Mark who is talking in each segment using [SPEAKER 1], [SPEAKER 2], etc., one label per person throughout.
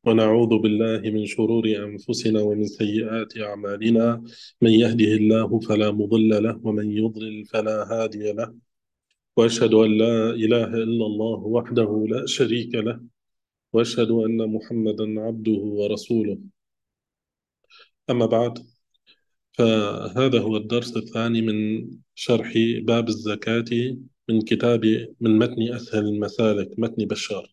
[SPEAKER 1] ونعوذ بالله من شرور أنفسنا ومن سيئات أعمالنا. من يهده الله فلا مضل له ومن يضلل فلا هادي له. وأشهد أن لا إله إلا الله وحده لا شريك له، وأشهد أن محمدا عبده ورسوله. أما بعد، فهذا هو الدرس الثاني من شرح باب الزكاة من من متن أسهل المسالك، متن بشار.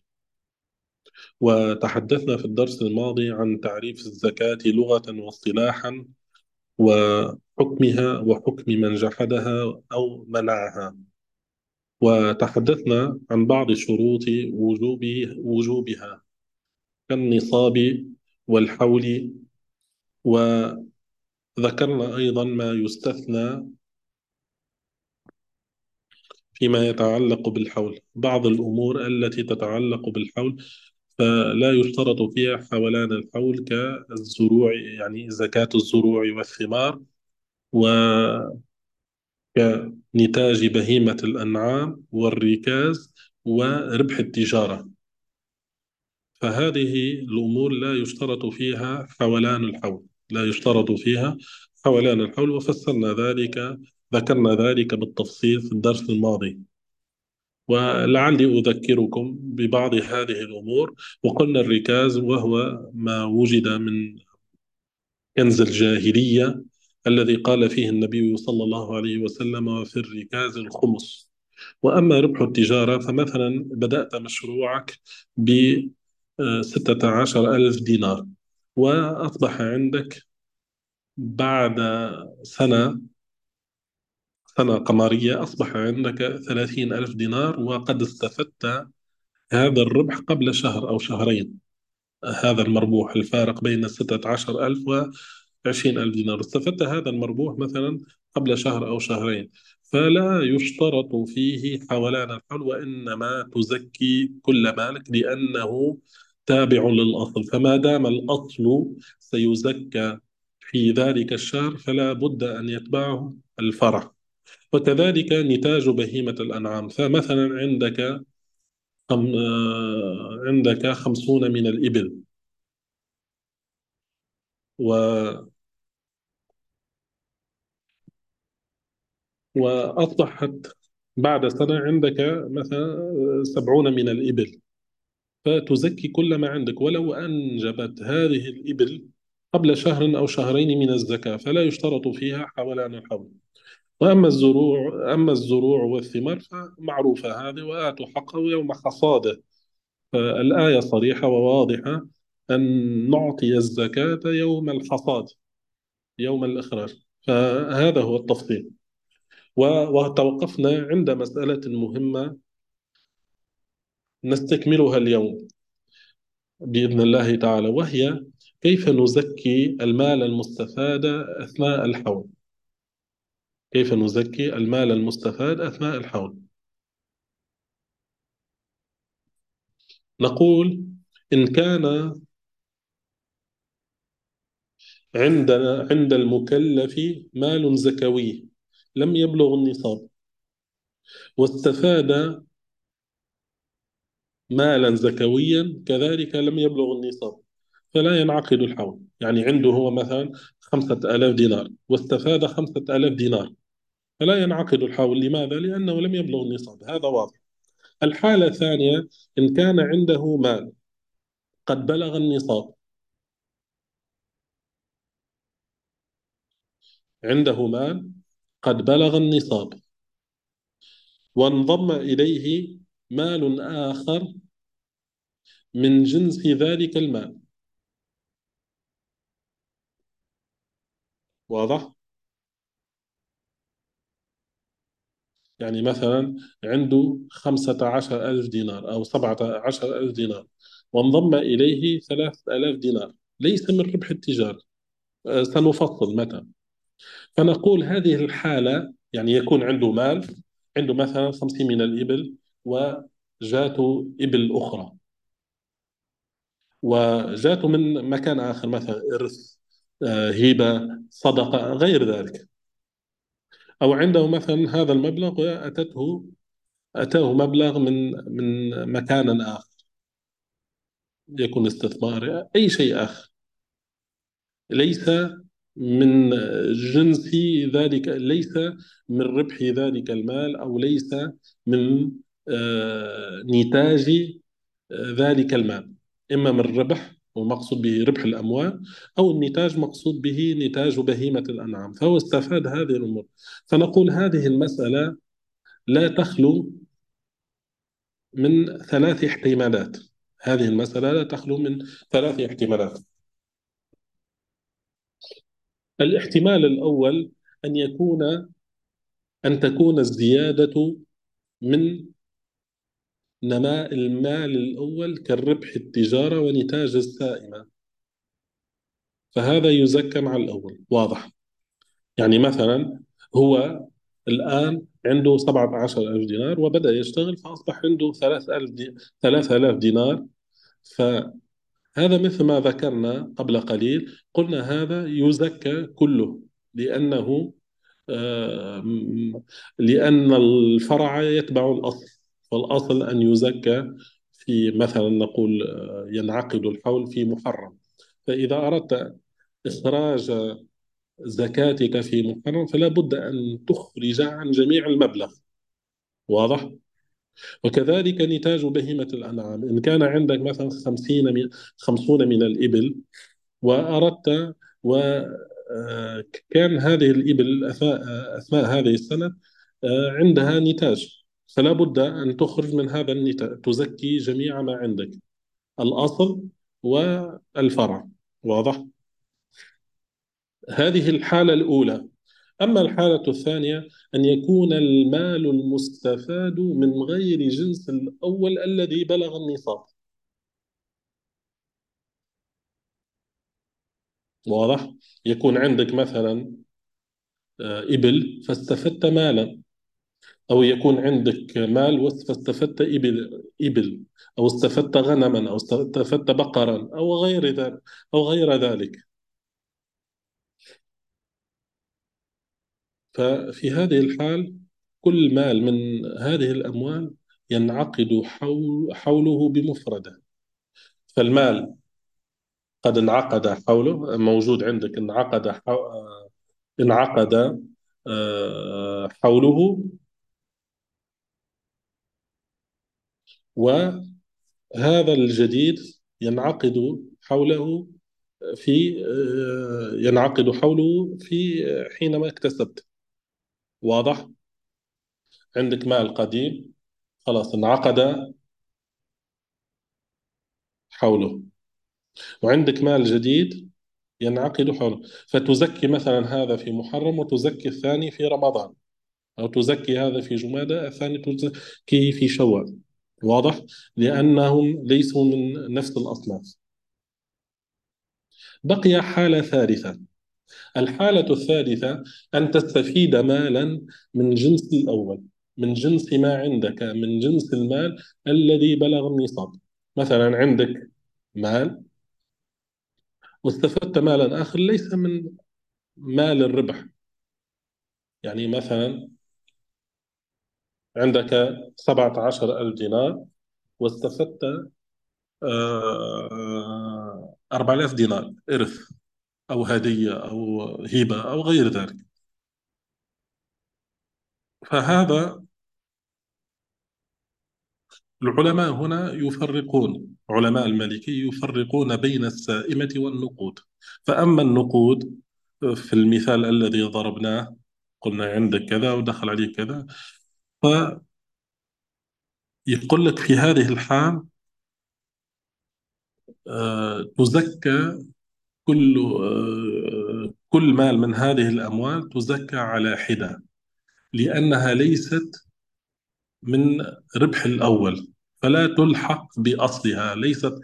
[SPEAKER 1] وتحدثنا في الدرس الماضي عن تعريف الزكاة لغة واصطلاحا، وحكمها وحكم من جحدها أو منعها. وتحدثنا عن بعض شروط وجوبها كالنصاب والحول. وذكرنا أيضا ما يستثنى فيما يتعلق بالحول، بعض الأمور التي تتعلق بالحول فلا يشترط فيها حولان الحول، كالزروع، يعني زكاة الزروع والثمار، كنتاج بهيمة الأنعام والركاز وربح التجارة. فهذه الأمور لا يشترط فيها حولان الحول، لا يشترط فيها حولان الحول، وفصلنا ذلك، ذكرنا ذلك بالتفصيل في الدرس الماضي. ولعلي أذكركم ببعض هذه الأمور. وقلنا الركاز وهو ما وجد من كنز الجاهلية الذي قال فيه النبي صلى الله عليه وسلم: وفي الركاز الخمس. وأما ربح التجارة، فمثلا بدأت مشروعك ب16,000 دينار، وأصبح عندك بعد سنة سنة قمرية أصبح عندك 30,000 دينار، وقد استفدت هذا الربح قبل شهر أو شهرين. هذا المربوح، الفارق بين 16,000 و20,000 دينار، استفدت هذا المربوح مثلا قبل شهر أو شهرين، فلا يشترط فيه حولان الحول، وإنما تزكي كل مالك لأنه تابع للأصل. فما دام الأصل سيزكى في ذلك الشهر فلا بد أن يتبعه الفرع. وكذلك نتاج بهيمة الأنعام، فمثلا عندك 50 من الإبل، و... وأصبحت بعد سنة عندك مثلا 70 من الإبل، فتزكي كل ما عندك ولو أنجبت هذه الإبل قبل شهر أو شهرين من الزكاة، فلا يشترط فيها حولان الحول. أما الزروع والثمار فمعروفة هذه: وآتوا حقه يوم حصاده. فالآية صريحة وواضحة أن نعطي الزكاة يوم الحصاد، يوم الإخراج. فهذا هو التفصيل. وتوقفنا عند مسألة مهمة نستكملها اليوم بإذن الله تعالى، وهي كيف نزكي المال المستفاد أثناء الحول. كيف نزكي المال المستفاد أثناء الحول؟ نقول: إن كان عند المكلف مال زكوي لم يبلغ النصاب، واستفاد مالا زكويا كذلك لم يبلغ النصاب، فلا ينعقد الحول. يعني عنده هو مثلا 5,000 دينار واستفاد 5,000 دينار، فلا ينعقد الحول. لماذا؟ لأنه لم يبلغ النصاب، هذا واضح. الحالة الثانية: إن كان عنده مال قد بلغ النصاب، عنده مال قد بلغ النصاب وانضم إليه مال آخر من جنس ذلك المال. واضح؟ يعني مثلا عنده 15,000 دينار أو 17,000 دينار، وانضم إليه 3,000 دينار، ليس من ربح التجارة. سنفصل متى. فنقول هذه الحالة يعني يكون عنده مال، عنده مثلا 50 من الإبل، وجاته إبل أخرى، وجاته من مكان آخر، مثلا إرث، هبة، صدقة، غير ذلك. أو عنده مثلا هذا المبلغ أتاه مبلغ من مكان آخر. يكون استثمار، أي شيء آخر، ليس من جنس ذلك، ليس من ربح ذلك المال، أو ليس من نتاج ذلك المال، إما من ربح ومقصود به ربح الأموال، أو النتاج مقصود به نتاج بهيمة الأنعام، فهو استفاد هذه الأمور. فنقول هذه المسألة لا تخلو من ثلاث احتمالات. هذه المسألة لا تخلو من ثلاث احتمالات. الاحتمال الأول أن يكون أن تكون الزيادة من نماء المال الأول كالربح التجارة ونتاج السائمة، فهذا يزكى مع الأول، واضح. يعني مثلا هو الآن عنده 17,000 دينار وبدأ يشتغل فأصبح عنده 3,000 دينار. فهذا مثل ما ذكرنا قبل قليل، قلنا هذا يزكى كله، لأنه لأن الفرع يتبع الأصل، فالأصل أن يزكى في، مثلا نقول ينعقد الحول في محرم، فإذا أردت إخراج زكاتك في محرم فلا بد أن تخرج عن جميع المبلغ، واضح. وكذلك نتاج بهيمة الأنعام، إن كان عندك مثلا 50 من الإبل وأردت، وكان هذه الإبل أثناء هذه السنة عندها نتاج، فلا بد أن تخرج من هذا النتاج، تزكي جميع ما عندك، الأصل والفرع، واضح. هذه الحالة الأولى. أما الحالة الثانية أن يكون المال المستفاد من غير جنس الأول الذي بلغ النصاب، واضح. يكون عندك مثلا إبل فاستفدت مالا، أو يكون عندك مال فاستفدت إبل، أو استفدت غنما، أو استفدت بقرا، أو غير ذلك، أو غير ذلك. ففي هذه الحال كل مال من هذه الأموال ينعقد حوله بمفرده. فالمال قد انعقد حوله، موجود عندك، انعقد حوله، وهذا الجديد ينعقد حوله في ينعقد حوله في حينما اكتسبت، واضح. عندك مال قديم خلاص انعقد حوله، وعندك مال جديد ينعقد حوله، فتزكي مثلا هذا في محرم وتزكي الثاني في رمضان، أو تزكي هذا في جمادى الثاني تزكي في شوال، واضح، لأنهم ليسوا من نفس الأصناف. بقي حالة ثالثة. الحالة الثالثة أن تستفيد مالا من جنس الأول، من جنس ما عندك، من جنس المال الذي بلغ النصاب. مثلا عندك مال واستفدت مالا آخر ليس من مال الربح. يعني مثلا عندك 17,000 دينار واستفدت 4,000 دينار إرث، أو هدية، أو هبة، أو غير ذلك. فهذا العلماء هنا يفرقون، علماء المالكي يفرقون بين السائمة والنقود. فأما النقود في المثال الذي ضربناه، قلنا عندك كذا ودخل عليه كذا، فيقول لك في هذه الحال تزكى كل مال من هذه الأموال تزكى على حدة، لأنها ليست من ربح الأول، فلا تلحق بأصلها، ليست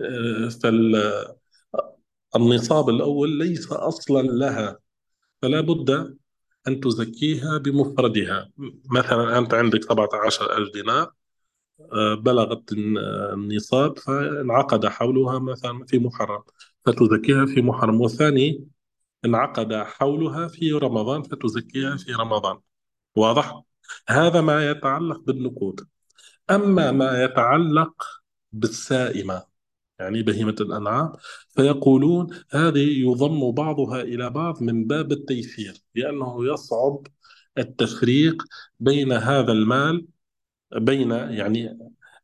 [SPEAKER 1] فالنصاب الأول ليس أصلا لها، فلا بد أن تزكيها بمفردها. مثلا أنت عندك 17,000 دينار بلغت النصاب فانعقد حولها مثلا في محرم، فتزكيها في محرم، والثاني انعقد حولها في رمضان فتزكيها في رمضان، واضح. هذا ما يتعلق بالنقود. أما ما يتعلق بالسائمة، يعني بهيمة الأنعام. فيقولون هذه يضم بعضها إلى بعض من باب التيسير، لأنه يصعب التفريق بين هذا المال، بين يعني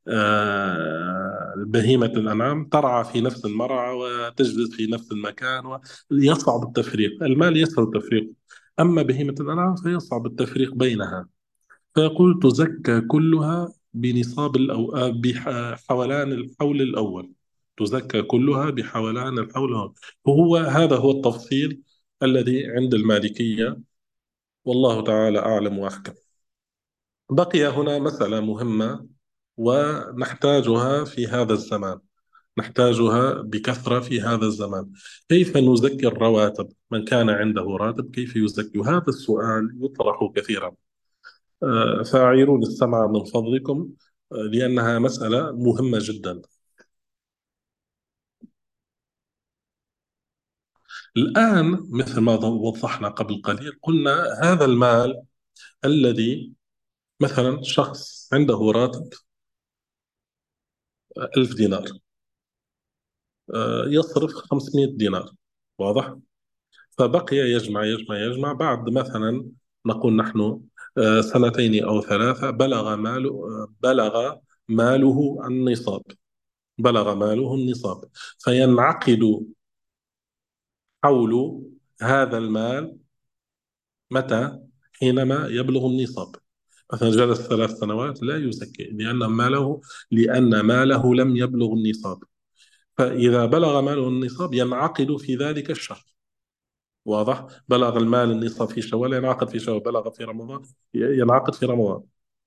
[SPEAKER 1] بهيمة الأنعام ترعى في نفس المرعى وتجلس في نفس المكان، ويصعب التفريق. المال يسهل التفريق، أما بهيمة الأنعام فيصعب التفريق بينها. فيقول تزكى كلها بنصاب بحولان الحول الأول. تزكى كلها بحولان الحول الأول. وهو هذا هو التفصيل الذي عند المالكية، والله تعالى أعلم وأحكم. بقي هنا مسألة مهمة ونحتاجها في هذا الزمان، نحتاجها بكثرة في هذا الزمان. كيف نزكي الرواتب؟ من كان عنده راتب كيف يزكي؟ هذا السؤال يطرح كثيرا. فأعيروني السمع من فضلكم، لأنها مسألة مهمة جدا. الآن مثل ما وضحنا قبل قليل، قلنا هذا المال الذي مثلا شخص عنده راتب 1000 دينار، يصرف 500 دينار، واضح؟ فبقي يجمع يجمع يجمع، بعد مثلا نقول نحن سنتين أو ثلاثة بلغ ماله النصاب، بلغ ماله النصاب. فينعقد حول هذا المال متى؟ حينما يبلغ النصاب. مثلا جلس 3 سنوات لا يزكي، لأن ماله لم يبلغ النصاب. فإذا بلغ ماله النصاب ينعقد في ذلك الشهر، واضح؟ بلغ المال النصاب في شوال ينعقد في شوال، بلغ في رمضان ينعقد في رمضان.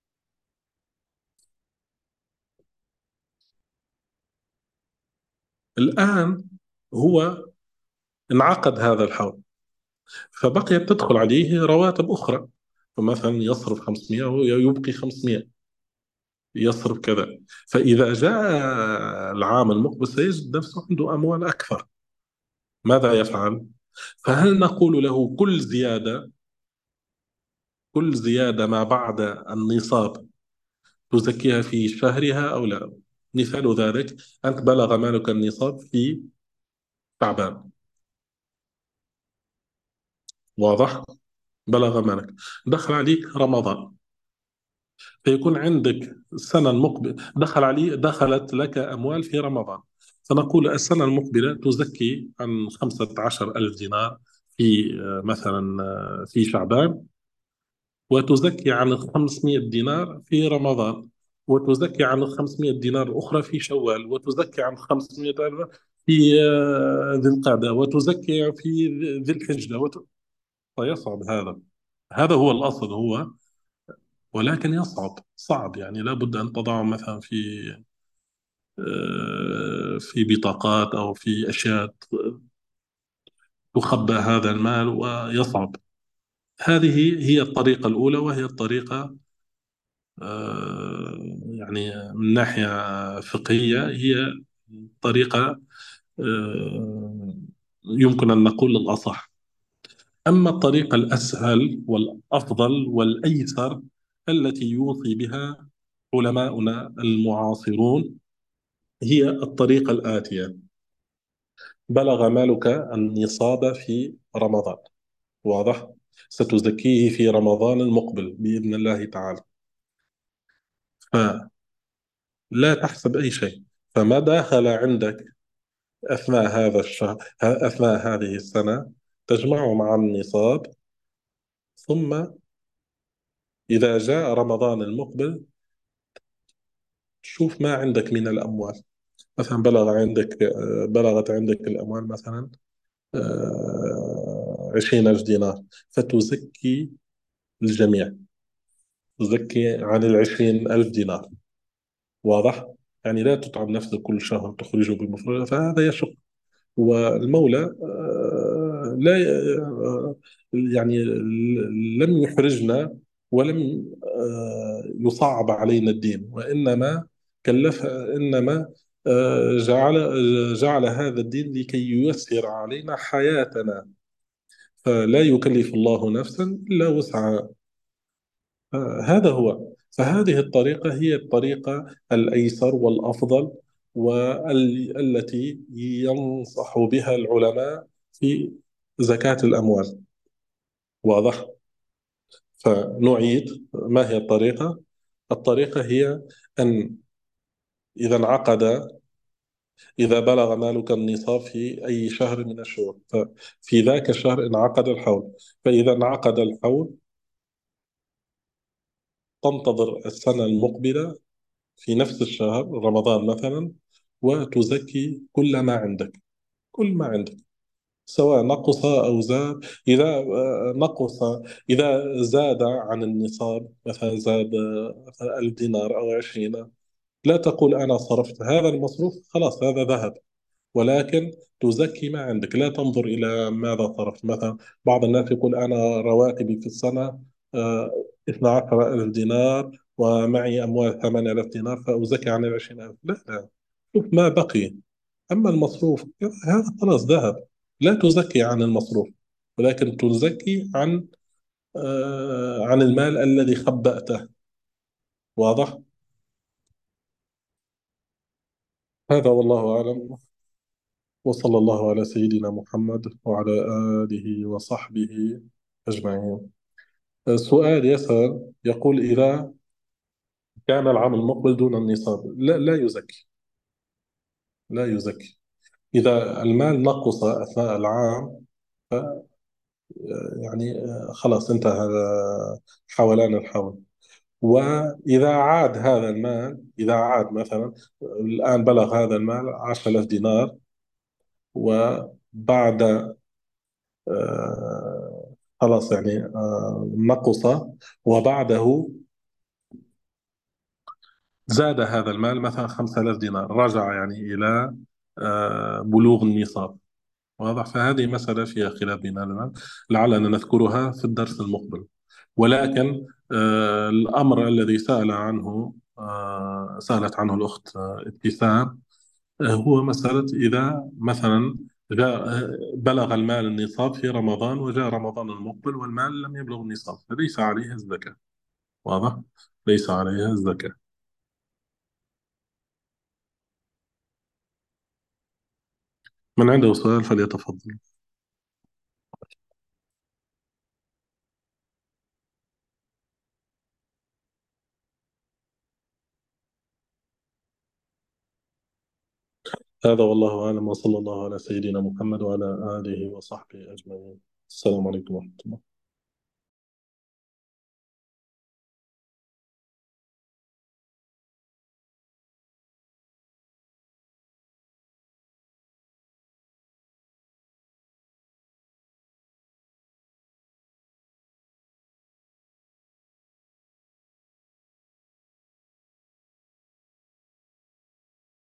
[SPEAKER 1] الآن هو انعقد هذا الحول، فبقيت تدخل عليه رواتب أخرى، فمثلا يصرف 500 ويبقي 500، يصرف كذا. فإذا جاء العام المقبل سيجد نفسه عنده أموال أكثر. ماذا يفعل؟ فهل نقول له كل زيادة ما بعد النصاب تزكيها في شهرها أو لا؟ مثال ذلك، أنت بلغ مالك النصاب في شعبان، واضح؟ بلغ مالك، دخل عليك رمضان، فيكون عندك السنة المقبلة دخلت لك أموال في رمضان. فنقول السنة المقبلة تزكي عن 15,000 دينار في مثلا في شعبان، وتزكي عن 500 دينار في رمضان، وتزكي عن 500 دينار الأخرى في شوال، وتزكي عن 500 ألف في ذي القعدة، وتزكي في ذي الحجة فيصعب هذا. هذا هو الأصل هو، ولكن صعب يعني لابد أن تضعه مثلا في بطاقات أو في أشياء تخبى هذا المال، ويصعب. هذه هي الطريقة الأولى، وهي الطريقة يعني من ناحية فقهية هي طريقة يمكن أن نقول الأصح. أما الطريقة الأسهل والأفضل والأيسر التي يوصي بها علماؤنا المعاصرون هي الطريقة الآتية: بلغ مالك النصاب في رمضان، واضح؟ ستزكيه في رمضان المقبل بإذن الله تعالى. فلا تحسب أي شيء، فما داخل عندك أثناء هذا الشهر، أثناء هذه السنة، تجمعه مع النصاب. ثم إذا جاء رمضان المقبل شوف ما عندك من الأموال. مثلا بلغت عندك الأموال مثلا 20,000 دينار، فتزكي الجميع، تزكي عن 20,000 دينار، واضح؟ يعني لا تتعب نفسك كل شهر تخرجه بمفردة، فهذا يشق. والمولى لا يعني لم يحرجنا، ولم يصعب علينا الدين، وإنما إنما جعل هذا الدين لكي ييسر علينا حياتنا، فلا يكلف الله نفسا إلا وسعها. هذا هو. فهذه الطريقة هي الطريقة الأيسر والأفضل، والتي ينصح بها العلماء في زكاة الأموال. واضح؟ فنعيد، ما هي الطريقة؟ الطريقة هي أن إذا انعقد إذا بلغ مالك النصاب في أي شهر من الشهور، ففي ذاك الشهر انعقد الحول. فإذا انعقد الحول تنتظر السنة المقبلة في نفس الشهر، رمضان مثلا، وتزكي كل ما عندك، كل ما عندك، سواء نقص أو زاد. إذا نقص، إذا زاد عن النصاب، مثلا زاد مثلا 1000 دينار أو 20، لا تقول أنا صرفت هذا المصروف خلاص هذا ذهب، ولكن تزكي ما عندك، لا تنظر إلى ماذا صرفت. مثلا بعض الناس يقول أنا رواتبي في السنة 12 ألف دينار ومعي أموال 8,000 دينار فأزكي عن 20,000. لا لا، شوف ما بقي. أما المصروف هذا خلاص ذهب، لا تزكي عن المصروف، ولكن تزكي عن المال الذي خبأته. واضح؟ هذا والله أعلم. وصلى الله على سيدنا محمد وعلى آله وصحبه أجمعين. السؤال يسأل يقول: إذا كان العام المقبل دون النصاب، لا يزكي، لا يزكي. إذا المال نقص أثناء العام، ف يعني خلاص انتهى حولان الحول. وإذا عاد هذا المال، إذا عاد مثلا الآن بلغ هذا المال 10,000 دينار، وبعد خلاص يعني نقص، وبعده زاد هذا المال مثلا 5,000 دينار، رجع يعني إلى بلوغ النصاب. واضح؟ فهذه مسألة فيها خلاف بين العلماء، لعلنا نذكرها في الدرس المقبل. ولكن الأمر الذي سألت عنه الأخت ابتسام، هو مسألة إذا مثلا بلغ المال النصاب في رمضان وجاء رمضان المقبل والمال لم يبلغ النصاب، فليس عليه الزكاة. واضح؟ ليس عليها الزكاة. من عنده سؤال فليتفضل. هذا والله أعلم، وصلى الله على سيدنا محمد وعلى آله وصحبه أجمعين. السلام عليكم ورحمة الله.